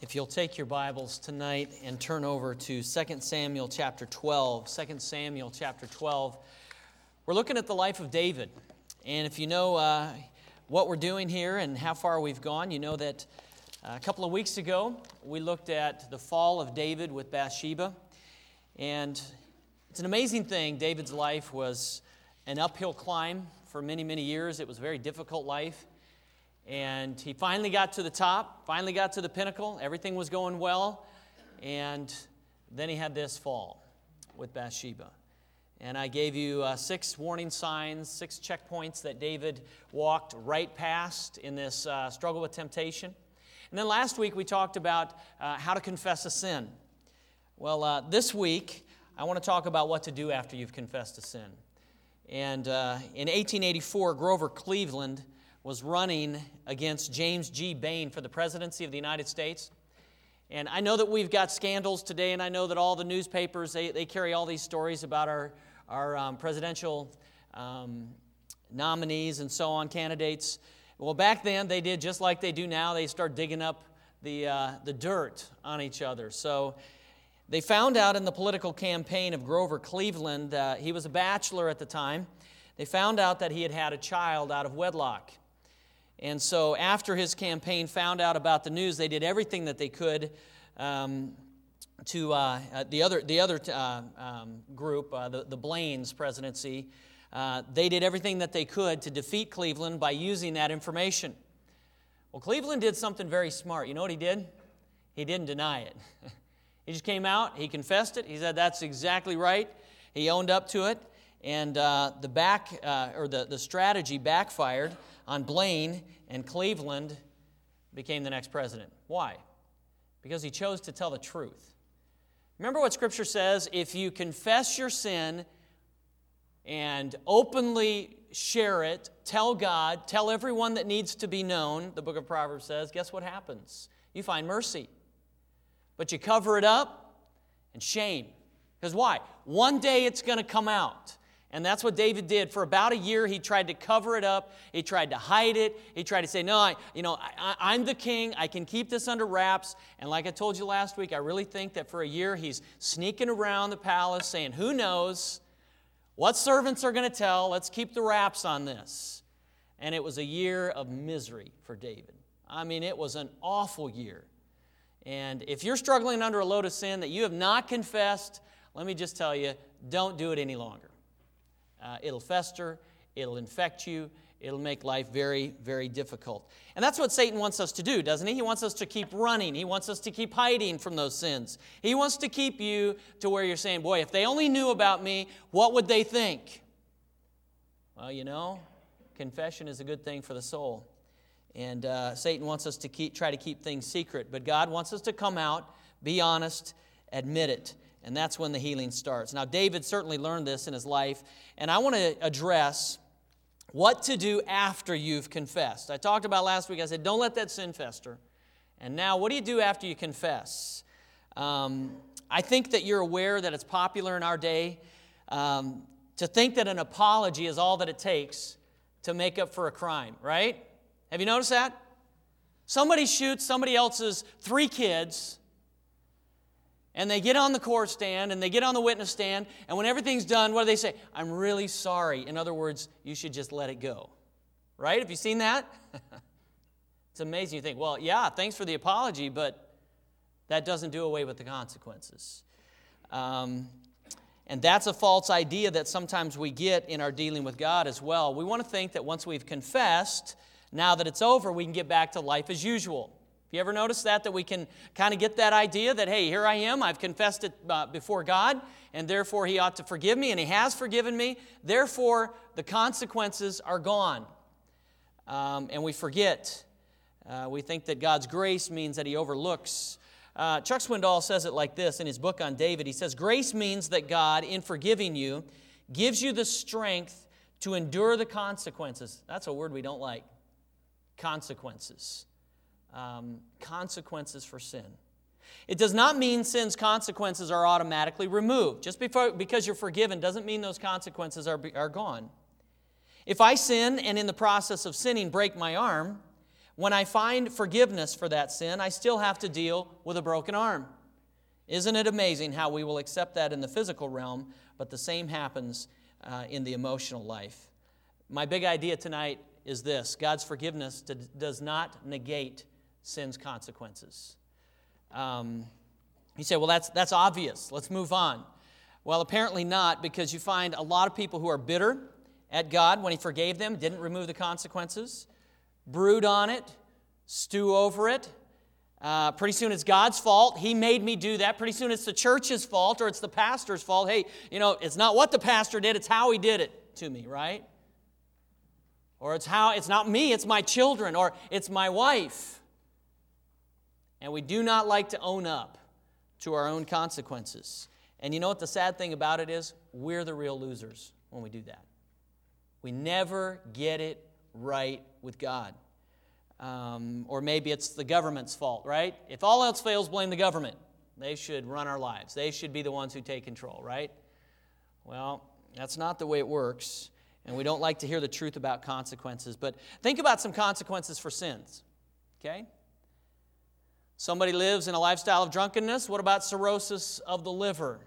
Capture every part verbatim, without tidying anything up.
If you'll take your Bibles tonight and turn over to Second Samuel chapter twelve. Second Samuel chapter twelve. We're looking at the life of David. And if you know uh, what we're doing here and how far we've gone, you know that uh, a couple of weeks ago we looked at the fall of David with Bathsheba. And it's an amazing thing. David's life was an uphill climb for many, many years. It was a very difficult life. And he finally got to the top, finally got to the pinnacle. Everything was going well. And then he had this fall with Bathsheba. And I gave you uh, six warning signs, six checkpoints that David walked right past in this uh, struggle with temptation. And then last week we talked about uh, how to confess a sin. Well, uh, this week I want to talk about what to do after you've confessed a sin. And uh, in eighteen eighty-four, Grover Cleveland was running against James G. Bain for the presidency of the United States. And I know that we've got scandals today, and I know that all the newspapers, they, they carry all these stories about our, our um, presidential um, nominees and so on, candidates. Well, back then, they did just like they do now. They start digging up the, uh, the dirt on each other. So they found out in the political campaign of Grover Cleveland, uh, he was a bachelor at the time, they found out that he had had a child out of wedlock. And so after his campaign found out about the news, they did everything that they could um, to uh, uh, the other the other uh, um, group, uh, the, the Blaine's presidency. Uh, they did everything that they could to defeat Cleveland by using that information. Well, Cleveland did something very smart. You know what he did? He didn't deny it. He just came out, he confessed it, he said that's exactly right. He owned up to it, and uh, the back uh, or the, the strategy backfired on Blaine, and Cleveland became the next president. Why? Because he chose to tell the truth. Remember what Scripture says, if you confess your sin and openly share it, tell God, tell everyone that needs to be known, the book of Proverbs says, guess what happens? You find mercy. But you cover it up and shame. Because why? One day it's going to come out. And that's what David did. For about a year, he tried to cover it up. He tried to hide it. He tried to say, no, I, you know, I, I'm the king. I can keep this under wraps. And like I told you last week, I really think that for a year, he's sneaking around the palace saying, who knows what servants are going to tell? Let's keep the wraps on this. And it was a year of misery for David. I mean, it was an awful year. And if you're struggling under a load of sin that you have not confessed, let me just tell you, don't do it any longer. Uh, it'll fester, it'll infect you, it'll make life very, very difficult. And that's what Satan wants us to do, doesn't he? He wants us to keep running. He wants us to keep hiding from those sins. He wants to keep you to where you're saying, boy, if they only knew about me, what would they think? Well, you know, confession is a good thing for the soul. And uh, Satan wants us to keep, try to keep things secret. But God wants us to come out, be honest, admit it. And that's when the healing starts. Now, David certainly learned this in his life. And I want to address what to do after you've confessed. I talked about last week, I said, don't let that sin fester. And now, what do you do after you confess? Um, I think that you're aware that it's popular in our day um, to think that an apology is all that it takes to make up for a crime, right? Have you noticed that? Somebody shoots somebody else's three kids, and they get on the court stand, and they get on the witness stand, and when everything's done, what do they say? I'm really sorry. In other words, you should just let it go. Right? Have you seen that? It's amazing. You think, well, yeah, thanks for the apology, but that doesn't do away with the consequences. Um, and that's a false idea that sometimes we get in our dealing with God as well. We want to think that once we've confessed, now that it's over, we can get back to life as usual. Have you ever noticed that, that we can kind of get that idea that, hey, here I am, I've confessed it uh, before God, and therefore He ought to forgive me, and He has forgiven me. Therefore, the consequences are gone. Um, and we forget. Uh, we think that God's grace means that He overlooks. Uh, Chuck Swindoll says it like this in his book on David. He says, grace means that God, in forgiving you, gives you the strength to endure the consequences. That's a word we don't like. Consequences. Um, consequences for sin. It does not mean sin's consequences are automatically removed. Just before, because you're forgiven doesn't mean those consequences are, are gone. If I sin and in the process of sinning break my arm, when I find forgiveness for that sin, I still have to deal with a broken arm. Isn't it amazing how we will accept that in the physical realm, but the same happens uh, in the emotional life? My big idea tonight is this: God's forgiveness does not negate sin's consequences. Um, you say, well, that's, that's obvious. Let's move on. Well, apparently not, because you find a lot of people who are bitter at God when He forgave them, didn't remove the consequences, brood on it, stew over it. Uh, pretty soon it's God's fault. He made me do that. Pretty soon it's the church's fault or it's the pastor's fault. Hey, you know, it's not what the pastor did, it's how he did it to me, right? Or it's how it's not me, it's my children, or it's my wife. And we do not like to own up to our own consequences. And you know what the sad thing about it is? We're the real losers when we do that. We never get it right with God. Um, or maybe it's the government's fault, right? If all else fails, blame the government. They should run our lives. They should be the ones who take control, right? Well, that's not the way it works. And we don't like to hear the truth about consequences. But think about some consequences for sins, okay? Somebody lives in a lifestyle of drunkenness. What about cirrhosis of the liver?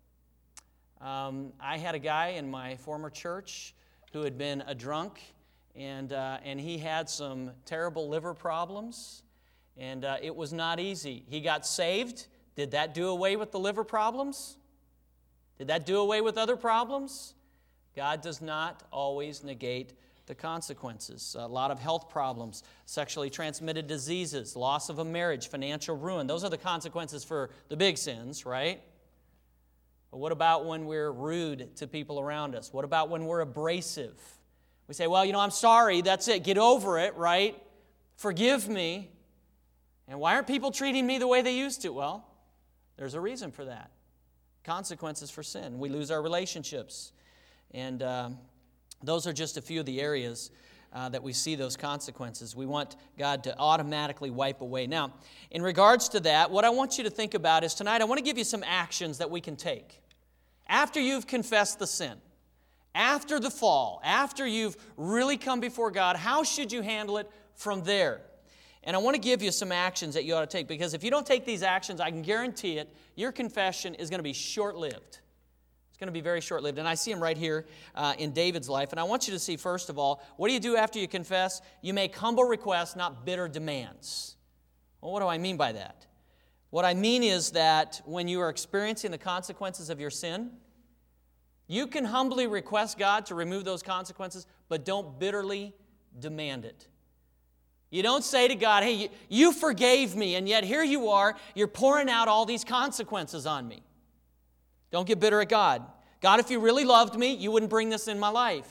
Um, I had a guy in my former church who had been a drunk, and uh, and he had some terrible liver problems, and uh, it was not easy. He got saved. Did that do away with the liver problems? Did that do away with other problems? God does not always negate the consequences. A lot of health problems, sexually transmitted diseases, loss of a marriage, financial ruin. Those are the consequences for the big sins, right? But what about when we're rude to people around us? What about when we're abrasive? We say, well, you know, I'm sorry, that's it, get over it, right? Forgive me. And why aren't people treating me the way they used to? Well, there's a reason for that. Consequences for sin. We lose our relationships. And uh, those are just a few of the areas uh, that we see those consequences. We want God to automatically wipe away. Now, in regards to that, what I want you to think about is tonight I want to give you some actions that we can take. After you've confessed the sin, after the fall, after you've really come before God, how should you handle it from there? And I want to give you some actions that you ought to take, because if you don't take these actions, I can guarantee it, your confession is going to be short-lived. It's going to be very short-lived. And I see them right here uh, in David's life. And I want you to see, first of all, what do you do after you confess? You make humble requests, not bitter demands. Well, what do I mean by that? What I mean is that when you are experiencing the consequences of your sin, you can humbly request God to remove those consequences, but don't bitterly demand it. You don't say to God, hey, you, you forgave me, and yet here you are, you're pouring out all these consequences on me. Don't get bitter at God. God, if you really loved me, you wouldn't bring this in my life.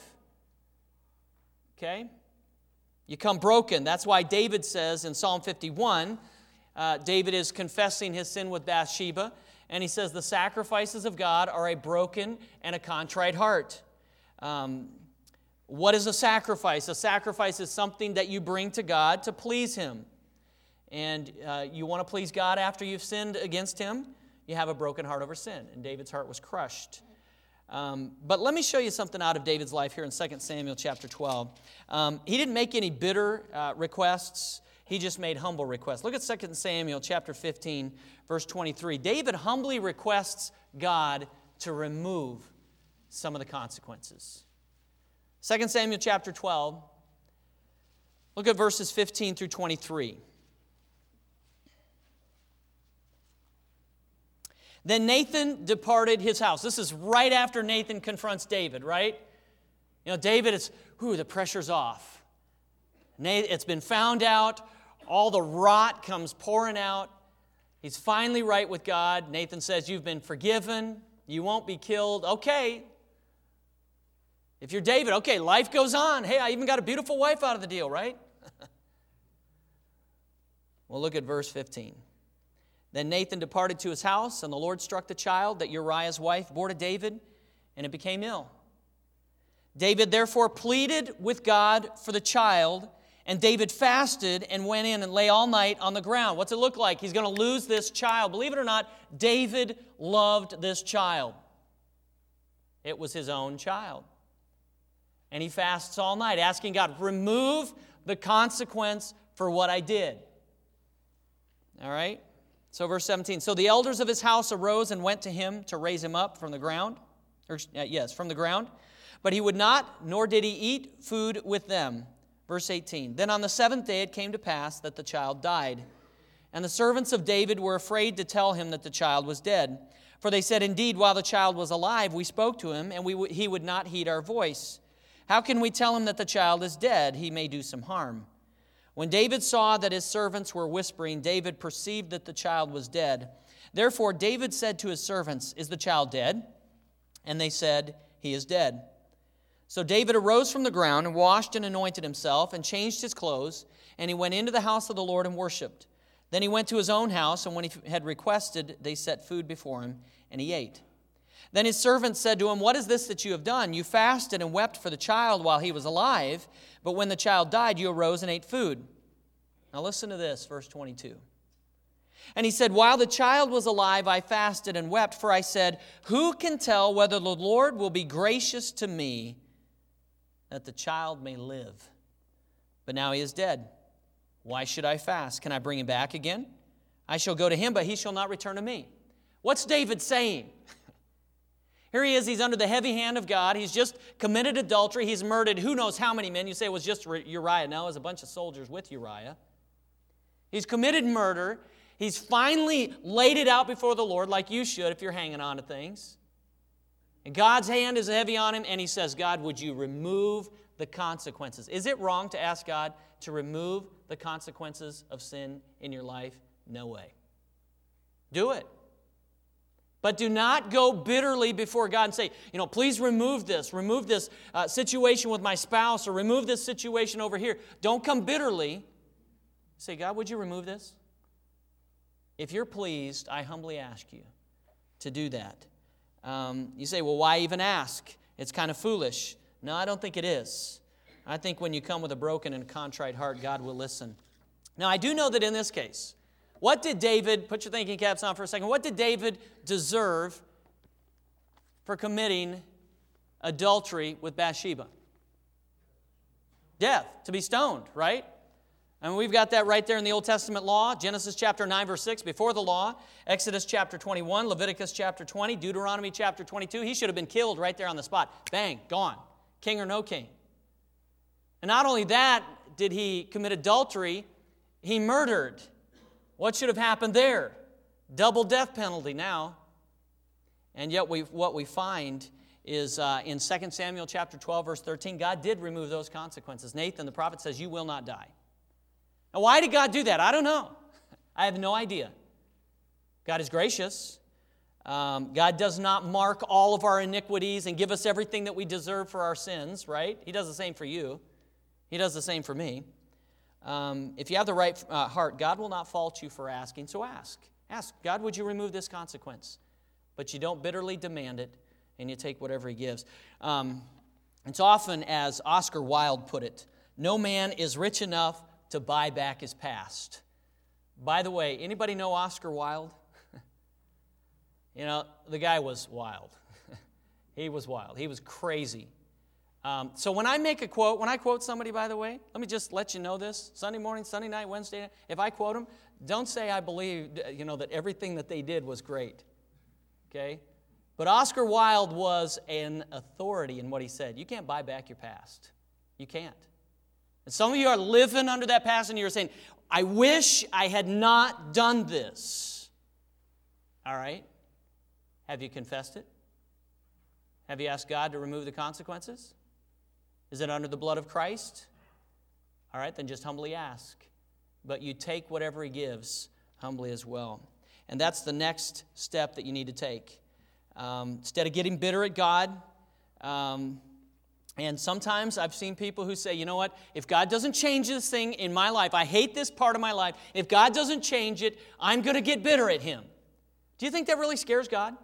Okay? You come broken. That's why David says in Psalm fifty-one, uh, David is confessing his sin with Bathsheba, and he says, the sacrifices of God are a broken and a contrite heart. Um, what is a sacrifice? A sacrifice is something that you bring to God to please Him. And uh, you want to please God after you've sinned against Him? You have a broken heart over sin. And David's heart was crushed. Um, but let me show you something out of David's life here in Second Samuel chapter twelve. Um, he didn't make any bitter uh, requests. He just made humble requests. Look at Second Samuel chapter fifteen, verse twenty-three. David humbly requests God to remove some of the consequences. Second Samuel chapter twelve. Look at verses fifteen through twenty-three. Then Nathan departed his house. This is right after Nathan confronts David, right? You know, David is, whew, the pressure's off. It's been found out. All the rot comes pouring out. He's finally right with God. Nathan says, you've been forgiven. You won't be killed. Okay. If you're David, okay, life goes on. Hey, I even got a beautiful wife out of the deal, right? Well, look at verse fifteen. Then Nathan departed to his house, and the Lord struck the child that Uriah's wife bore to David, and it became ill. David therefore pleaded with God for the child, and David fasted and went in and lay all night on the ground. What's it look like? He's going to lose this child. Believe it or not, David loved this child. It was his own child. And he fasts all night, asking God, remove the consequence for what I did. All right? So verse seventeen. So the elders of his house arose and went to him to raise him up from the ground. Or, uh, yes, from the ground. But he would not, nor did he eat food with them. Verse eighteen. Then on the seventh day it came to pass that the child died. And the servants of David were afraid to tell him that the child was dead. For they said, indeed, while the child was alive, we spoke to him, and we w- he would not heed our voice. How can we tell him that the child is dead? He may do some harm. When David saw that his servants were whispering, David perceived that the child was dead. Therefore David said to his servants, is the child dead? And they said, he is dead. So David arose from the ground and washed and anointed himself and changed his clothes, and he went into the house of the Lord and worshipped. Then he went to his own house, and when he had requested, they set food before him, and he ate. Then his servants said to him, what is this that you have done? You fasted and wept for the child while he was alive, but when the child died, you arose and ate food. Now listen to this, verse twenty-two. And he said, while the child was alive, I fasted and wept, for I said, who can tell whether the Lord will be gracious to me that the child may live? But now he is dead. Why should I fast? Can I bring him back again? I shall go to him, but he shall not return to me. What's David saying? Here he is, he's under the heavy hand of God. He's just committed adultery. He's murdered who knows how many men. You say it was just Uriah. No, it was a bunch of soldiers with Uriah. He's committed murder. He's finally laid it out before the Lord, like you should if you're hanging on to things. And God's hand is heavy on him, and he says, God, would you remove the consequences? Is it wrong to ask God to remove the consequences of sin in your life? No way. Do it. But do not go bitterly before God and say, you know, please remove this. Remove this uh, situation with my spouse, or remove this situation over here. Don't come bitterly. Say, God, would you remove this? If you're pleased, I humbly ask you to do that. Um, you say, well, why even ask? It's kind of foolish. No, I don't think it is. I think when you come with a broken and contrite heart, God will listen. Now, I do know that in this case, what did David, put your thinking caps on for a second, what did David deserve for committing adultery with Bathsheba? Death, to be stoned, right? And we've got that right there in the Old Testament law. Genesis chapter nine, verse six, before the law. Exodus chapter twenty-one, Leviticus chapter twenty, Deuteronomy chapter twenty-two. He should have been killed right there on the spot. Bang, gone. King or no king. And not only that did he commit adultery, he murdered. What should have happened there? Double death penalty now. And yet we, what we find is uh, in Second Samuel chapter twelve, verse thirteen, God did remove those consequences. Nathan the prophet says, you will not die. Now, why did God do that? I don't know. I have no idea. God is gracious. Um, God does not mark all of our iniquities and give us everything that we deserve for our sins, right? He does the same for you. He does the same for me. Um, if you have the right uh, heart, God will not fault you for asking, so ask. Ask, God, would you remove this consequence? But you don't bitterly demand it, and you take whatever He gives. Um, it's often, as Oscar Wilde put it, no man is rich enough to buy back his past. By the way, anybody know Oscar Wilde? You know, the guy was wild. He was wild. He was crazy. Um, so when I make a quote, when I quote somebody, by the way, let me just let you know this. Sunday morning, Sunday night, Wednesday night, if I quote them, don't say I believe, you know, that everything that they did was great. Okay? But Oscar Wilde was an authority in what he said. You can't buy back your past. You can't. And some of you are living under that past and you're saying, I wish I had not done this. All right? Have you confessed it? Have you asked God to remove the consequences? Is it under the blood of Christ? All right, then just humbly ask. But you take whatever He gives humbly as well. And that's the next step that you need to take. Um, instead of getting bitter at God, um, and sometimes I've seen people who say, you know what, if God doesn't change this thing in my life, I hate this part of my life, if God doesn't change it, I'm going to get bitter at Him. Do you think that really scares God?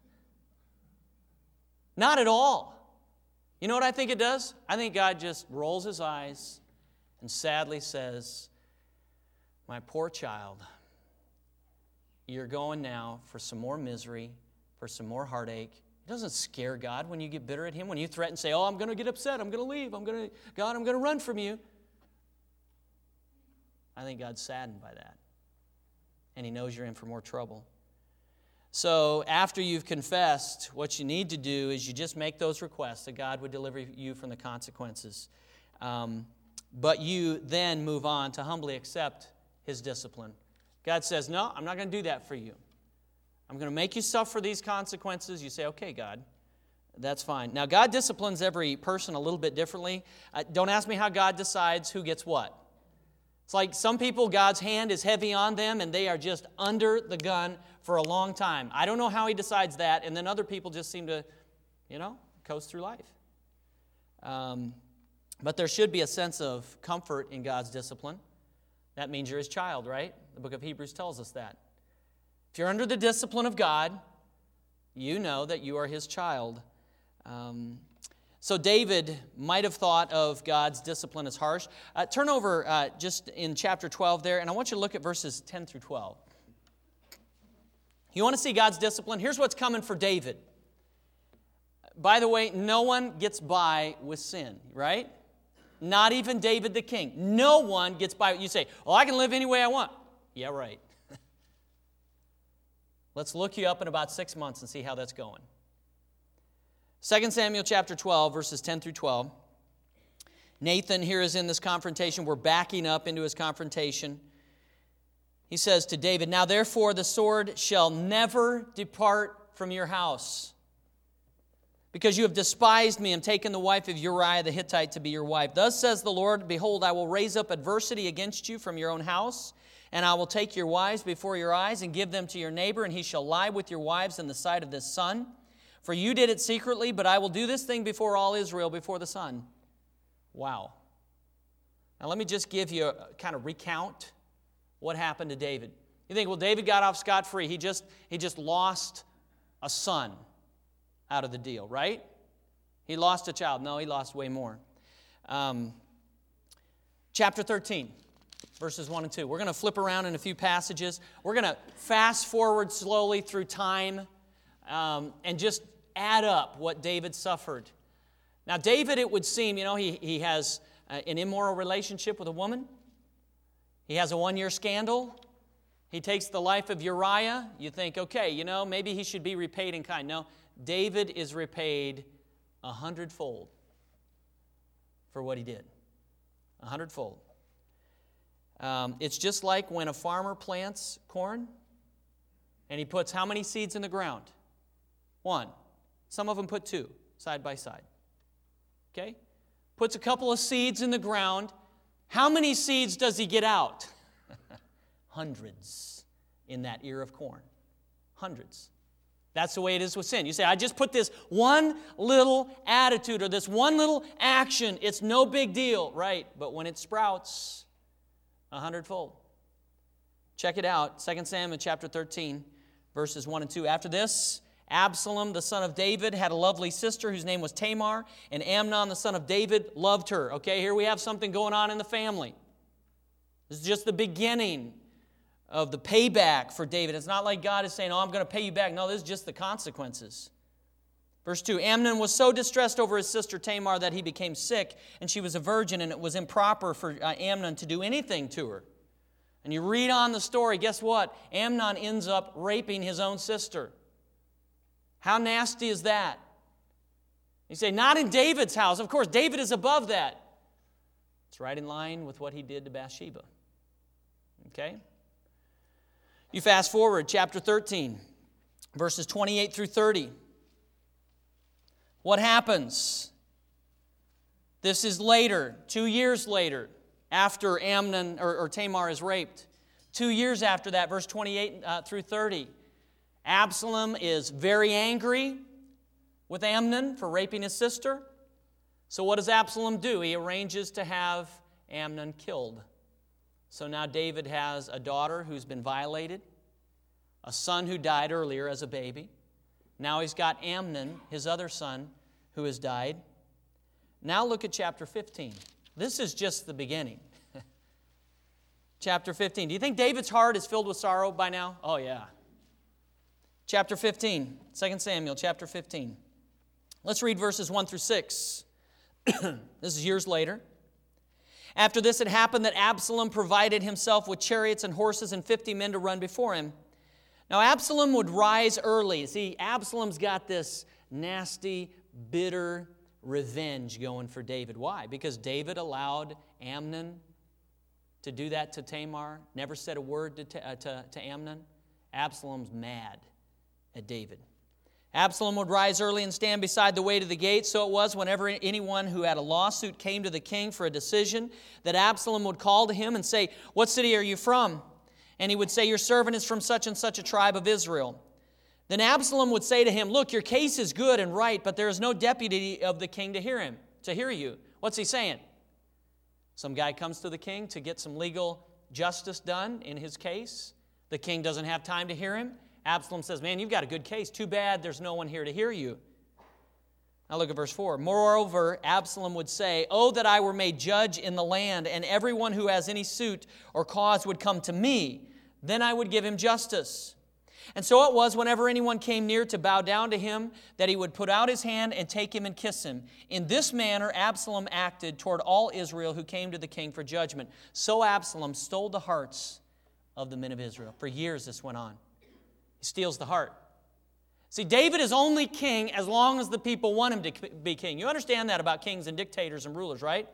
Not at all. You know what I think it does? I think God just rolls His eyes and sadly says, my poor child, you're going now for some more misery, for some more heartache. It doesn't scare God when you get bitter at Him, when you threaten and say, oh, I'm going to get upset, I'm going to leave, I'm going to, God, I'm going to run from you. I think God's saddened by that. And He knows you're in for more trouble. So after you've confessed, what you need to do is you just make those requests that God would deliver you from the consequences. Um, but you then move on to humbly accept His discipline. God says, no, I'm not going to do that for you. I'm going to make you suffer these consequences. You say, okay, God, that's fine. Now, God disciplines every person a little bit differently. Uh, don't ask me how God decides who gets what. It's like some people, God's hand is heavy on them and they are just under the gun for a long time. I don't know how He decides that. And then other people just seem to, you know, coast through life. Um, but there should be a sense of comfort in God's discipline. That means you're His child, right? The book of Hebrews tells us that. If you're under the discipline of God, you know that you are His child. Um, so David might have thought of God's discipline as harsh. Uh, turn over uh, just in chapter twelve there, and I want you to look at verses ten through twelve. You want to see God's discipline? Here's what's coming for David. By the way, no one gets by with sin, right? Not even David the king. No one gets by. You say, well, I can live any way I want. Yeah, right. Let's look you up in about six months and see how that's going. Second Samuel chapter twelve, verses ten through twelve. Nathan here is in this confrontation. We're backing up into his confrontation. He says to David, now therefore the sword shall never depart from your house, because you have despised me and taken the wife of Uriah the Hittite to be your wife. Thus says the Lord, behold, I will raise up adversity against you from your own house, and I will take your wives before your eyes and give them to your neighbor, and he shall lie with your wives in the sight of this sun. For you did it secretly, but I will do this thing before all Israel, before the sun. Wow. Now let me just give you a kind of recount what happened to David. You think, well, David got off scot-free. He just, he just lost a son out of the deal, right? He lost a child. No, he lost way more. Um, chapter thirteen, verses one and two. We're going to flip around in a few passages. We're going to fast forward slowly through time um, and just add up what David suffered. Now, David, it would seem, you know, he, he has uh, an immoral relationship with a woman. He has a one-year scandal. He takes the life of Uriah. You think, okay, you know, maybe he should be repaid in kind. No, David is repaid a hundredfold for what he did. A hundredfold. Um, it's just like when a farmer plants corn and he puts how many seeds in the ground? One. Some of them put two, side by side. Okay? Puts a couple of seeds in the ground. How many seeds does he get out? Hundreds in that ear of corn. Hundreds. That's the way it is with sin. You say, I just put this one little attitude or this one little action. It's no big deal, right? But when it sprouts, a hundredfold. Check it out. Second Samuel chapter thirteen, verses one and two. After this, Absalom, the son of David, had a lovely sister whose name was Tamar, and Amnon, the son of David, loved her. Okay, here we have something going on in the family. This is just the beginning of the payback for David. It's not like God is saying, oh, I'm going to pay you back. No, this is just the consequences. Verse two, Amnon was so distressed over his sister Tamar that he became sick, and she was a virgin, and it was improper for uh, Amnon to do anything to her. And you read on the story, guess what? Amnon ends up raping his own sister. How nasty is that? You say, not in David's house. Of course, David is above that. It's right in line with what he did to Bathsheba. Okay? You fast forward, chapter thirteen, verses twenty-eight through thirty. What happens? This is later, two years later, after Amnon or, or Tamar is raped. Two years after that, verse twenty-eight uh, through thirty. Absalom is very angry with Amnon for raping his sister. So what does Absalom do? He arranges to have Amnon killed. So now David has a daughter who's been violated, a son who died earlier as a baby. Now he's got Amnon, his other son, who has died. Now look at chapter fifteen. This is just the beginning. Chapter fifteen. Do you think David's heart is filled with sorrow by now? Oh, yeah. Chapter fifteen, Second Samuel chapter fifteen. Let's read verses one through six. This is years later. After this, it happened that Absalom provided himself with chariots and horses and fifty men to run before him. Now Absalom would rise early. See, Absalom's got this nasty, bitter revenge going for David. Why? Because David allowed Amnon to do that to Tamar, never said a word to, uh, to, to Amnon. Absalom's mad at David. Absalom would rise early and stand beside the way to the gate. So it was whenever anyone who had a lawsuit came to the king for a decision that Absalom would call to him and say, "What city are you from?" And he would say, "Your servant is from such and such a tribe of Israel." Then Absalom would say to him, "Look, your case is good and right, but there is no deputy of the king to hear him, to hear you." What's he saying? Some guy comes to the king to get some legal justice done in his case. The king doesn't have time to hear him. Absalom says, "Man, you've got a good case. Too bad there's no one here to hear you." Now look at verse four. "Moreover, Absalom would say, 'Oh, that I were made judge in the land, and everyone who has any suit or cause would come to me. Then I would give him justice.' And so it was, whenever anyone came near to bow down to him, that he would put out his hand and take him and kiss him. In this manner Absalom acted toward all Israel who came to the king for judgment. So Absalom stole the hearts of the men of Israel." For years this went on. He steals the heart. See, David is only king as long as the people want him to be king. You understand that about kings and dictators and rulers, right?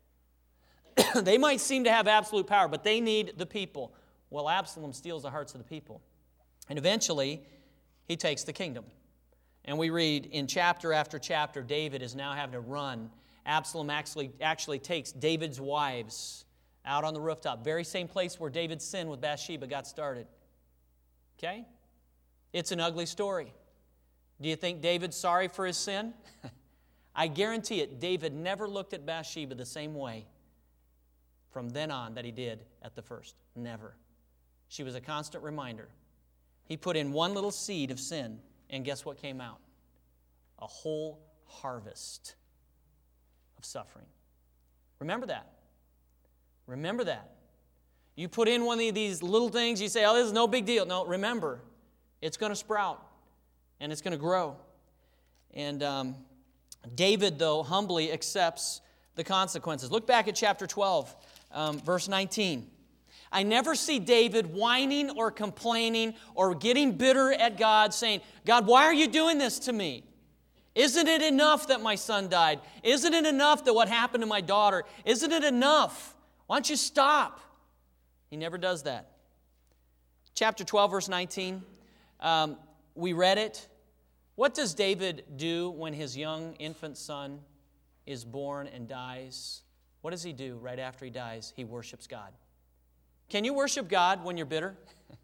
They might seem to have absolute power, but they need the people. Well, Absalom steals the hearts of the people. And eventually, he takes the kingdom. And we read in chapter after chapter, David is now having to run. Absalom actually, actually takes David's wives out on the rooftop. Very same place where David's sin with Bathsheba got started. Okay? It's an ugly story. Do you think David's sorry for his sin? I guarantee it, David never looked at Bathsheba the same way from then on that he did at the first. Never. She was a constant reminder. He put in one little seed of sin, and guess what came out? A whole harvest of suffering. Remember that. Remember that. You put in one of these little things, you say, "Oh, this is no big deal." No, remember, it's going to sprout, and it's going to grow. And um, David, though, humbly accepts the consequences. Look back at chapter twelve, um, verse nineteen. I never see David whining or complaining or getting bitter at God, saying, "God, why are you doing this to me? Isn't it enough that my son died? Isn't it enough that what happened to my daughter? Isn't it enough? Why don't you stop?" He never does that. Chapter twelve, verse nineteen, um, we read it. What does David do when his young infant son is born and dies? What does he do right after he dies? He worships God. Can you worship God when you're bitter?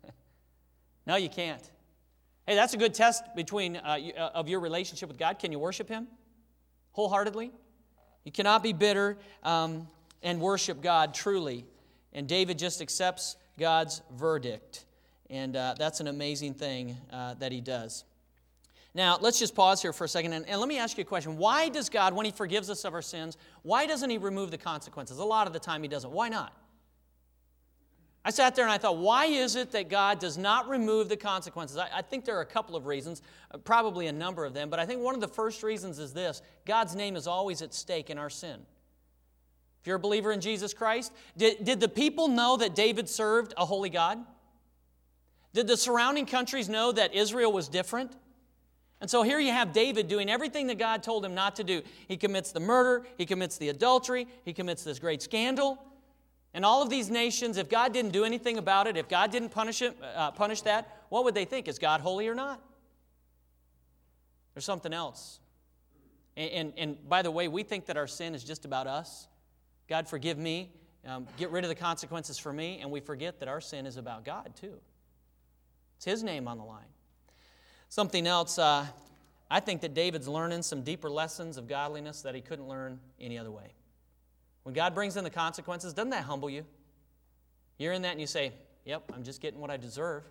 No, you can't. Hey, that's a good test between uh, you, uh, of your relationship with God. Can you worship Him wholeheartedly? You cannot be bitter um, and worship God truly. And David just accepts God's verdict. And uh, that's an amazing thing uh, that he does. Now, let's just pause here for a second. And, and let me ask you a question. Why does God, when He forgives us of our sins, why doesn't He remove the consequences? A lot of the time He doesn't. Why not? I sat there and I thought, why is it that God does not remove the consequences? I, I think there are a couple of reasons, uh, probably a number of them, but I think one of the first reasons is this: God's name is always at stake in our sin. If you're a believer in Jesus Christ, did, did the people know that David served a holy God? Did the surrounding countries know that Israel was different? And so here you have David doing everything that God told him not to do. He commits the murder, he commits the adultery, he commits this great scandal. And all of these nations, if God didn't do anything about it, if God didn't punish it, uh, punish that, what would they think? Is God holy or not? There's something else. And, and, and by the way, we think that our sin is just about us. God, forgive me. Um, get rid of the consequences for me. And we forget that our sin is about God, too. It's His name on the line. Something else, uh, I think that David's learning some deeper lessons of godliness that he couldn't learn any other way. When God brings in the consequences, doesn't that humble you? You're in that and you say, "Yep, I'm just getting what I deserve.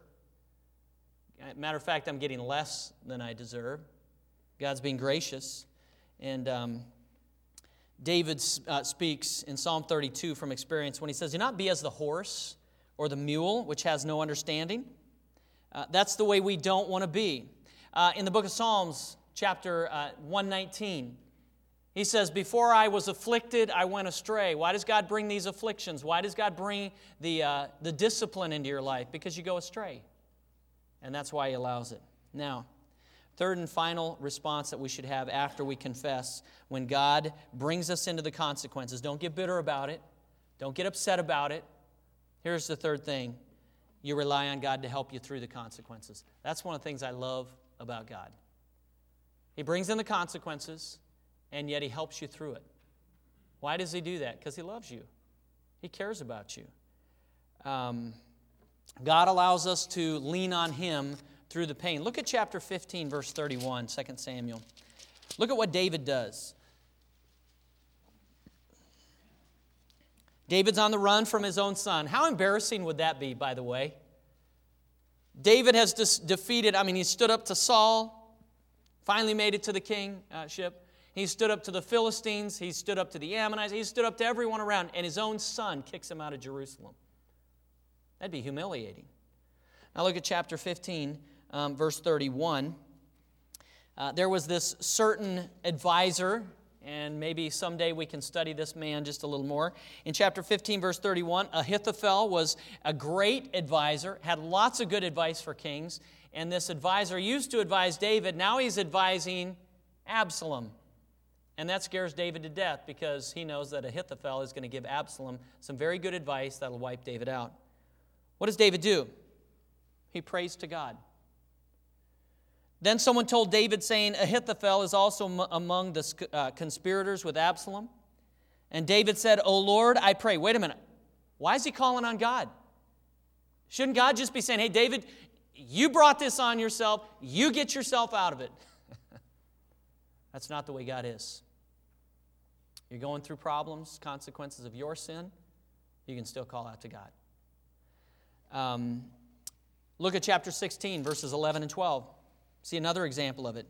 Matter of fact, I'm getting less than I deserve." God's being gracious. And um, David uh, speaks in Psalm thirty-two from experience when he says, "Do not be as the horse or the mule, which has no understanding." Uh, that's the way we don't want to be. Uh, in the book of Psalms, chapter uh, one nineteen, He says, before I was afflicted, I went astray. Why does God bring these afflictions? Why does God bring the, uh, the discipline into your life? Because you go astray. And that's why He allows it. Now, third and final response that we should have after we confess, when God brings us into the consequences, don't get bitter about it. Don't get upset about it. Here's the third thing. You rely on God to help you through the consequences. That's one of the things I love about God. He brings in the consequences, and yet He helps you through it. Why does He do that? Because He loves you. He cares about you. Um, God allows us to lean on Him through the pain. Look at chapter fifteen, verse thirty-one, Second Samuel. Look at what David does. David's on the run from his own son. How embarrassing would that be, by the way? David has dis- defeated, I mean, he stood up to Saul, finally made it to the kingship. He stood up to the Philistines. He stood up to the Ammonites. He stood up to everyone around, and his own son kicks him out of Jerusalem. That'd be humiliating. Now look at chapter fifteen, um, verse thirty-one. Uh, there was this certain advisor, and maybe someday we can study this man just a little more. In chapter fifteen, verse thirty-one, Ahithophel was a great advisor, had lots of good advice for kings, and this advisor used to advise David. Now he's advising Absalom. And that scares David to death because he knows that Ahithophel is going to give Absalom some very good advice that will wipe David out. What does David do? He prays to God. Then someone told David, saying, Ahithophel is also m- among the uh, conspirators with Absalom. And David said, O Lord, I pray. Wait a minute. Why is he calling on God? Shouldn't God just be saying, hey, David, you brought this on yourself. You get yourself out of it. That's not the way God is. You're going through problems, consequences of your sin, you can still call out to God. Um, look at chapter sixteen, verses eleven and twelve. See another example of it.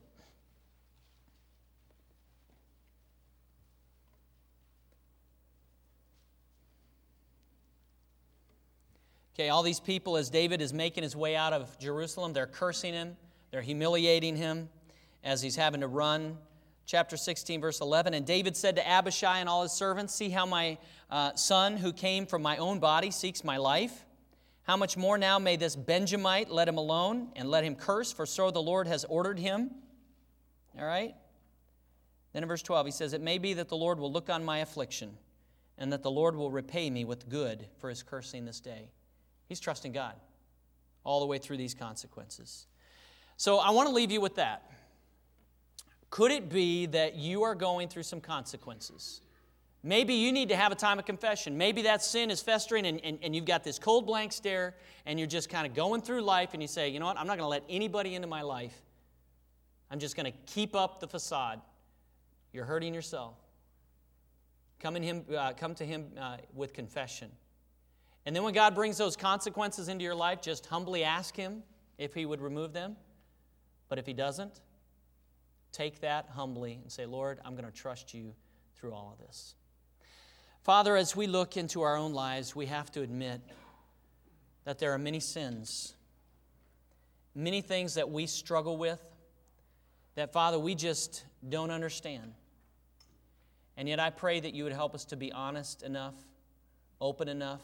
Okay, all these people, as David is making his way out of Jerusalem, they're cursing him, they're humiliating him as he's having to run. Chapter sixteen, verse eleven, and David said to Abishai and all his servants, see how my uh, son who came from my own body seeks my life. How much more now may this Benjamite let him alone and let him curse, for so the Lord has ordered him. All right? Then in verse twelve, he says, it may be that the Lord will look on my affliction and that the Lord will repay me with good for his cursing this day. He's trusting God all the way through these consequences. So I want to leave you with that. Could it be that you are going through some consequences? Maybe you need to have a time of confession. Maybe that sin is festering and, and, and you've got this cold blank stare and you're just kind of going through life and you say, you know what, I'm not going to let anybody into my life. I'm just going to keep up the facade. You're hurting yourself. Come, in him, uh, come to Him uh, with confession. And then when God brings those consequences into your life, just humbly ask Him if He would remove them. But if He doesn't, take that humbly and say, Lord, I'm going to trust You through all of this. Father, as we look into our own lives, we have to admit that there are many sins, many things that we struggle with, that, Father, we just don't understand. And yet I pray that You would help us to be honest enough, open enough,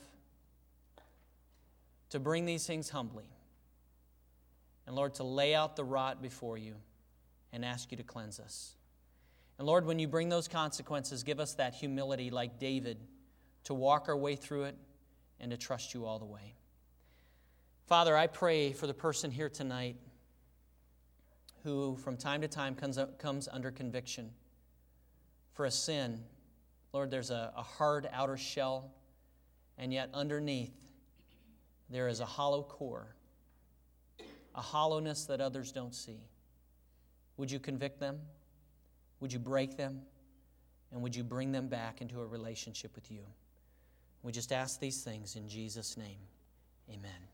to bring these things humbly. And, Lord, to lay out the rot before You and ask You to cleanse us. And Lord, when You bring those consequences, give us that humility like David to walk our way through it and to trust You all the way. Father, I pray for the person here tonight who from time to time comes, up, comes under conviction for a sin. Lord, there's a, a hard outer shell, and yet underneath there is a hollow core, a hollowness that others don't see. Would You convict them? Would You break them? And would You bring them back into a relationship with You? We just ask these things in Jesus' name. Amen.